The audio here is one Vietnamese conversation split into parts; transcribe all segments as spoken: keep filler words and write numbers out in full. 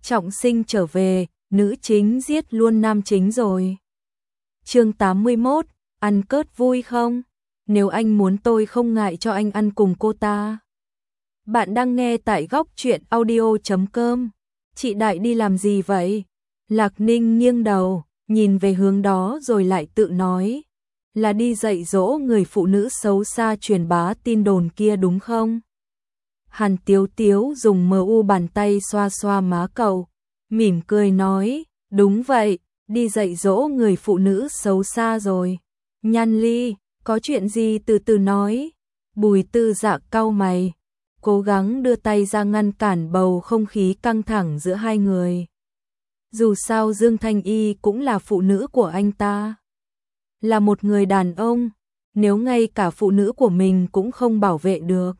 trọng sinh trở về, nữ chính giết luôn nam chính rồi. Chương tám mươi mốt, ăn cớt vui không? Nếu anh muốn tôi không ngại cho anh ăn cùng cô ta. Bạn đang nghe tại góc truyện audio chấm com. Chị Đại đi làm gì vậy? Lạc Ninh nghiêng đầu, nhìn về hướng đó rồi lại tự nói. Là đi dạy dỗ người phụ nữ xấu xa truyền bá tin đồn kia đúng không? Hàn Tiếu Tiếu dùng mờ u bàn tay xoa xoa má cậu, mỉm cười nói, đúng vậy, đi dạy dỗ người phụ nữ xấu xa rồi. Nhan Ly, có chuyện gì từ từ nói. Bùi Tư Dạ cau mày, cố gắng đưa tay ra ngăn cản bầu không khí căng thẳng giữa hai người. Dù sao Dương Thanh Y cũng là phụ nữ của anh ta. Là một người đàn ông, nếu ngay cả phụ nữ của mình cũng không bảo vệ được.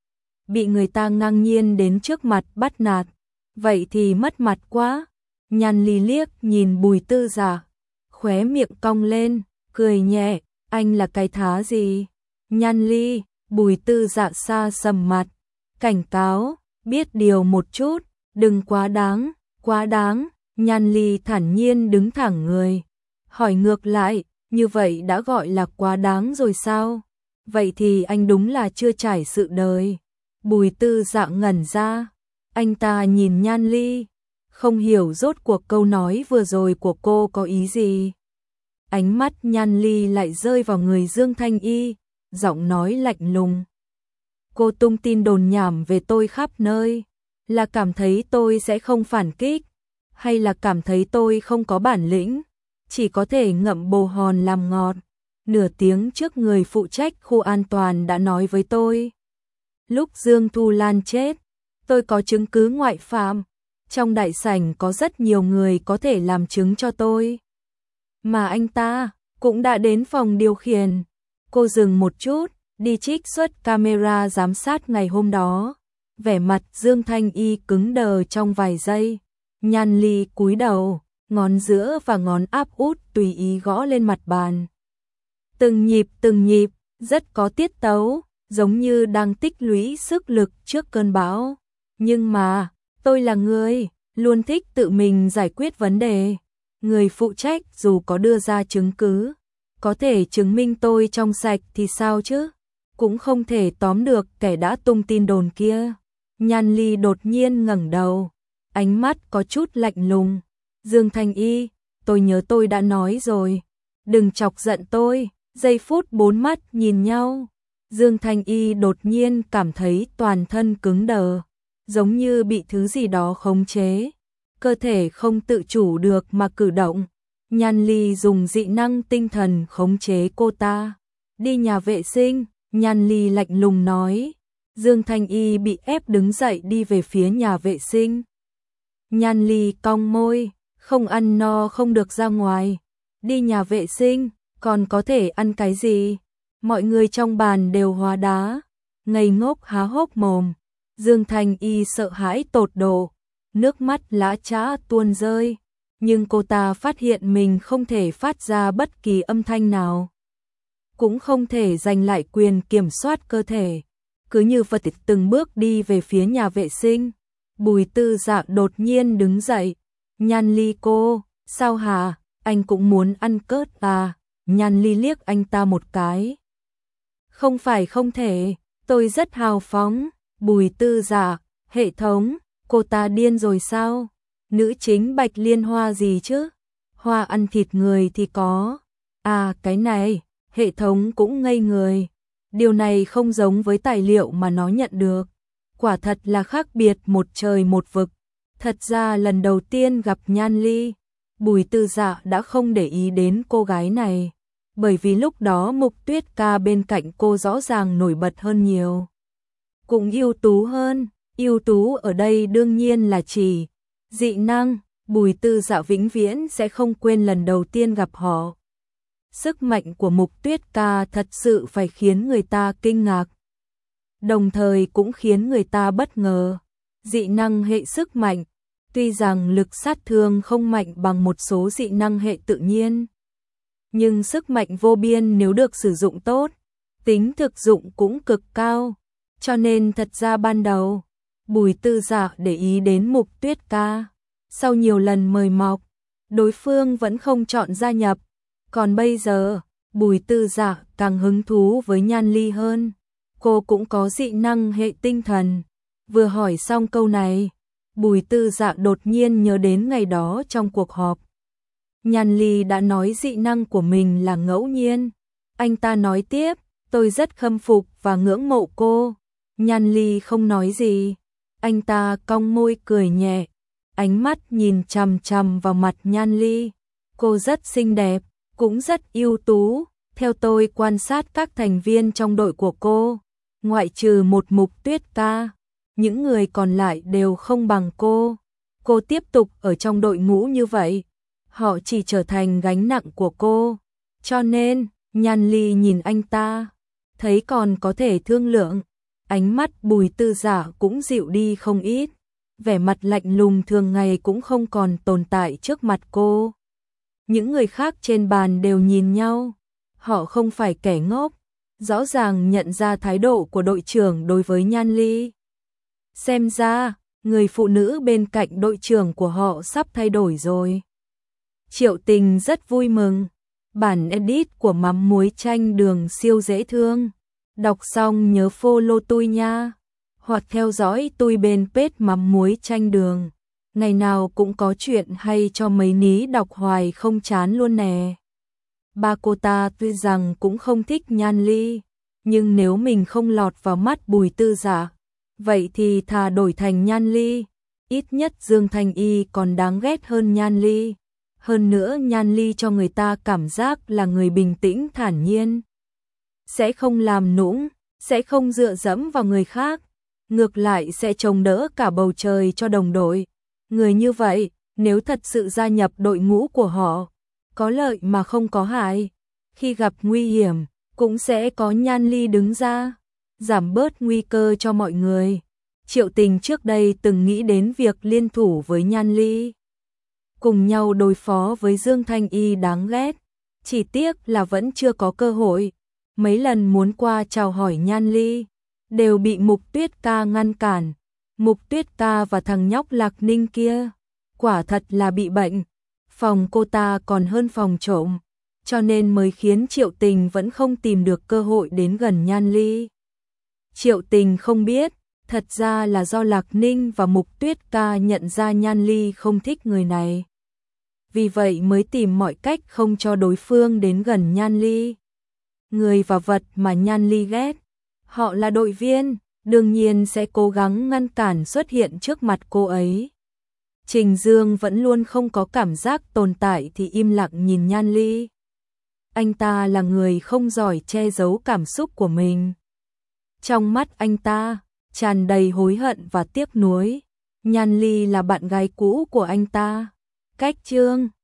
Bị người ta ngang nhiên đến trước mặt bắt nạt, vậy thì mất mặt quá. Nhan Ly liếc nhìn Bùi Tư Dạ, khóe miệng cong lên, cười nhẹ, anh là cái thá gì? Nhan Ly, Bùi Tư Dạ xa sầm mặt, cảnh cáo, biết điều một chút, đừng quá đáng, quá đáng. Nhan Ly thản nhiên đứng thẳng người, hỏi ngược lại, như vậy đã gọi là quá đáng rồi sao? Vậy thì anh đúng là chưa trải sự đời. Bùi Tư Dạ ngẩn ra, anh ta nhìn Nhan Ly, không hiểu rốt cuộc câu nói vừa rồi của cô có ý gì. Ánh mắt Nhan Ly lại rơi vào người Dương Thanh Y, giọng nói lạnh lùng. Cô tung tin đồn nhảm về tôi khắp nơi, là cảm thấy tôi sẽ không phản kích, hay là cảm thấy tôi không có bản lĩnh, chỉ có thể ngậm bồ hòn làm ngọt. Nửa tiếng trước người phụ trách khu an toàn đã nói với tôi. Lúc Dương Thu Lan chết, tôi có chứng cứ ngoại phạm. Trong đại sảnh có rất nhiều người có thể làm chứng cho tôi. Mà anh ta cũng đã đến phòng điều khiển. Cô dừng một chút, đi trích xuất camera giám sát ngày hôm đó. Vẻ mặt Dương Thanh Y cứng đờ trong vài giây. Nhan Ly cúi đầu, ngón giữa và ngón áp út tùy ý gõ lên mặt bàn. Từng nhịp từng nhịp, rất có tiết tấu, giống như đang tích lũy sức lực trước cơn bão. Nhưng mà, tôi là người luôn thích tự mình giải quyết vấn đề. Người phụ trách dù có đưa ra chứng cứ, có thể chứng minh tôi trong sạch thì sao chứ? Cũng không thể tóm được kẻ đã tung tin đồn kia. Nhan Ly đột nhiên ngẩng đầu, ánh mắt có chút lạnh lùng. Dương Thanh Y, tôi nhớ tôi đã nói rồi, đừng chọc giận tôi. Giây phút bốn mắt nhìn nhau, Dương Thanh Y đột nhiên cảm thấy toàn thân cứng đờ, giống như bị thứ gì đó khống chế, cơ thể không tự chủ được mà cử động. Nhan Ly dùng dị năng tinh thần khống chế cô ta. Đi nhà vệ sinh, Nhan Ly lạnh lùng nói. Dương Thanh Y bị ép đứng dậy đi về phía nhà vệ sinh. Nhan Ly cong môi, không ăn no không được ra ngoài. Đi nhà vệ sinh, còn có thể ăn cái gì? Mọi người trong bàn đều hóa đá, ngây ngốc há hốc mồm. Dương Thanh Y sợ hãi tột độ, nước mắt lã chã tuôn rơi, nhưng cô ta phát hiện mình không thể phát ra bất kỳ âm thanh nào, cũng không thể giành lại quyền kiểm soát cơ thể, cứ như vật từng bước đi về phía nhà vệ sinh. Bùi Tư Dạ đột nhiên đứng dậy, Nhan Ly cô, sao hả, anh cũng muốn ăn cớt à? Nhan Ly liếc anh ta một cái. Không phải không thể, tôi rất hào phóng. Bùi Tư Dạ, hệ thống, cô ta điên rồi sao? Nữ chính Bạch Liên Hoa gì chứ? Hoa ăn thịt người thì có. À cái này, hệ thống cũng ngây người. Điều này không giống với tài liệu mà nó nhận được. Quả thật là khác biệt một trời một vực. Thật ra lần đầu tiên gặp Nhan Ly, Bùi Tư Dạ đã không để ý đến cô gái này, bởi vì lúc đó Mục Tuyết Ca bên cạnh cô rõ ràng nổi bật hơn nhiều, cũng ưu tú hơn. Ưu tú ở đây đương nhiên là chỉ dị năng. Bùi Tư Dạ vĩnh viễn sẽ không quên lần đầu tiên gặp họ. Sức mạnh của Mục Tuyết Ca thật sự phải khiến người ta kinh ngạc, đồng thời cũng khiến người ta bất ngờ. Dị năng hệ sức mạnh, tuy rằng lực sát thương không mạnh bằng một số dị năng hệ tự nhiên, nhưng sức mạnh vô biên nếu được sử dụng tốt, tính thực dụng cũng cực cao. Cho nên thật ra ban đầu, Bùi Tư Dạ để ý đến Mục Tuyết Ca, Sau nhiều lần mời mọc, đối phương vẫn không chọn gia nhập. Còn bây giờ, Bùi Tư Dạ càng hứng thú với Nhan Ly hơn. Cô cũng có dị năng hệ tinh thần. Vừa hỏi xong câu này, Bùi Tư Dạ đột nhiên nhớ đến ngày đó trong cuộc họp. Nhan Ly đã nói dị năng của mình là ngẫu nhiên. Anh ta nói tiếp, tôi rất khâm phục và ngưỡng mộ cô. Nhan Ly không nói gì. Anh ta cong môi cười nhẹ, ánh mắt nhìn chằm chằm vào mặt Nhan Ly. Cô rất xinh đẹp, cũng rất ưu tú. Theo tôi quan sát các thành viên trong đội của cô, ngoại trừ một Mục Tuyết ca, những người còn lại đều không bằng cô. Cô tiếp tục ở trong đội ngũ như vậy, họ chỉ trở thành gánh nặng của cô. Cho nên, Nhan Ly nhìn anh ta, thấy còn có thể thương lượng. Ánh mắt Bùi Tư Dạ cũng dịu đi không ít, vẻ mặt lạnh lùng thường ngày cũng không còn tồn tại trước mặt cô. Những người khác trên bàn đều nhìn nhau, họ không phải kẻ ngốc, rõ ràng nhận ra thái độ của đội trưởng đối với Nhan Ly. Xem ra, người phụ nữ bên cạnh đội trưởng của họ sắp thay đổi rồi. Triệu Tình rất vui mừng, bản edit của mắm muối chanh đường siêu dễ thương. Đọc xong nhớ follow tôi nha, hoặc theo dõi tôi bên page mắm muối chanh đường. Ngày nào cũng có chuyện hay cho mấy ní đọc hoài không chán luôn nè. Ba cô ta tuy rằng cũng không thích Nhan Ly, nhưng nếu mình không lọt vào mắt Bùi Tư Dạ, vậy thì thà đổi thành Nhan Ly. Ít nhất Dương Thanh Y còn đáng ghét hơn Nhan Ly. Hơn nữa Nhan Ly cho người ta cảm giác là người bình tĩnh thản nhiên, sẽ không làm nũng, sẽ không dựa dẫm vào người khác, ngược lại sẽ chống đỡ cả bầu trời cho đồng đội. Người như vậy, nếu thật sự gia nhập đội ngũ của họ, có lợi mà không có hại. Khi gặp nguy hiểm, cũng sẽ có Nhan Ly đứng ra, giảm bớt nguy cơ cho mọi người. Triệu Tình trước đây từng nghĩ đến việc liên thủ với Nhan Ly, cùng nhau đối phó với Dương Thanh Y đáng ghét. Chỉ tiếc là vẫn chưa có cơ hội. Mấy lần muốn qua chào hỏi Nhan Ly, đều bị Mục Tuyết ca ngăn cản. Mục Tuyết ca và thằng nhóc Lạc Ninh kia, quả thật là bị bệnh. Phòng cô ta còn hơn phòng trộm, cho nên mới khiến Triệu Tình vẫn không tìm được cơ hội đến gần Nhan Ly. Triệu Tình không biết, thật ra là do Lạc Ninh và Mục Tuyết ca nhận ra Nhan Ly không thích người này. Vì vậy mới tìm mọi cách không cho đối phương đến gần Nhan Ly. Người và vật mà Nhan Ly ghét, họ là đội viên, đương nhiên sẽ cố gắng ngăn cản xuất hiện trước mặt cô ấy. Trình Dương vẫn luôn không có cảm giác tồn tại thì im lặng nhìn Nhan Ly. Anh ta là người không giỏi che giấu cảm xúc của mình. Trong mắt anh ta, tràn đầy hối hận và tiếc nuối. Nhan Ly là bạn gái cũ của anh ta. Cách chương